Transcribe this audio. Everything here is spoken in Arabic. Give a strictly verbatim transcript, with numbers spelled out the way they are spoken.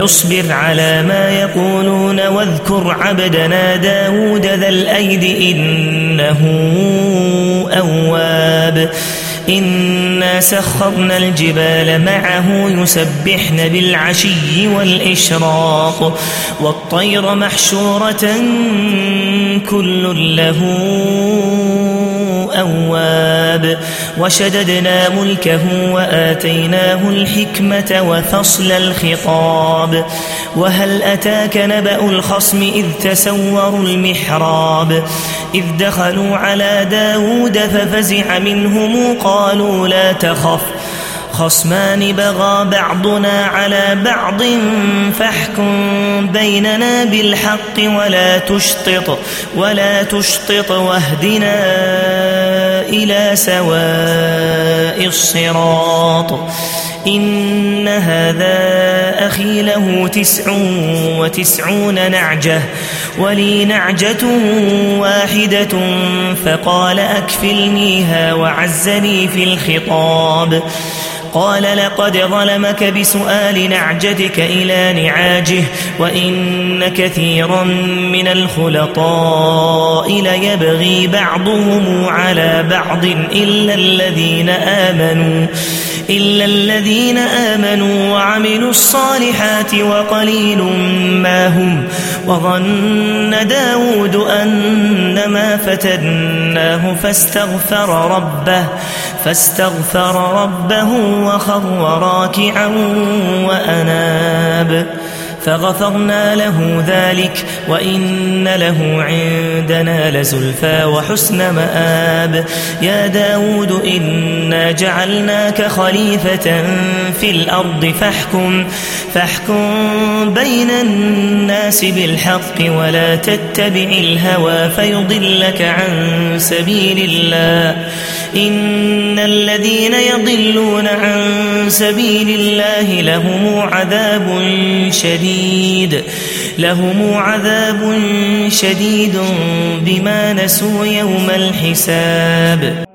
اصبر على ما يقولون واذكر عبدنا داود ذا الأيد إنه أواب إنا سخرنا الجبال معه يسبحن بالعشي والإشراق والطير محشورة كل له أواب وشددنا ملكه وآتيناه الحكمة وفصل الخطاب وهل أتاك نبأ الخصم إذ تسوروا المحراب إذ دخلوا على داود ففزع منهم قالوا لا تخف خصمان بغى بعضنا على بعض فاحكم بيننا بالحق ولا تشطط ولا تشطط واهدنا إلى سواء الصراط إن هذا أخي له تسع وتسعون نعجة ولي نعجة واحدة فقال أكفلنيها وعزني في الخطاب قال لقد ظلمك بسؤال نعجتك إلى نعاجه وإن كثيرا من الخلطاء ليبغي بعضهم على بعض إلا الذين آمنوا إلا الذين آمنوا وعملوا الصالحات وقليل ما هم وظن داود أنما فتناه فاستغفر ربه فاستغفر ربه وخر راكعا وأناب فغفرنا له ذلك وإن له عندنا لزلفى وحسن مآب يا داود إنا جعلناك خليفة في الأرض فاحكم فاحكم بين الناس بالحق ولا تتبع الهوى فيضلك عن سبيل الله إن الذين يضلون عن سبيل الله لهم عذاب شديد لهم عذاب شديد بما نسوا يوم الحساب.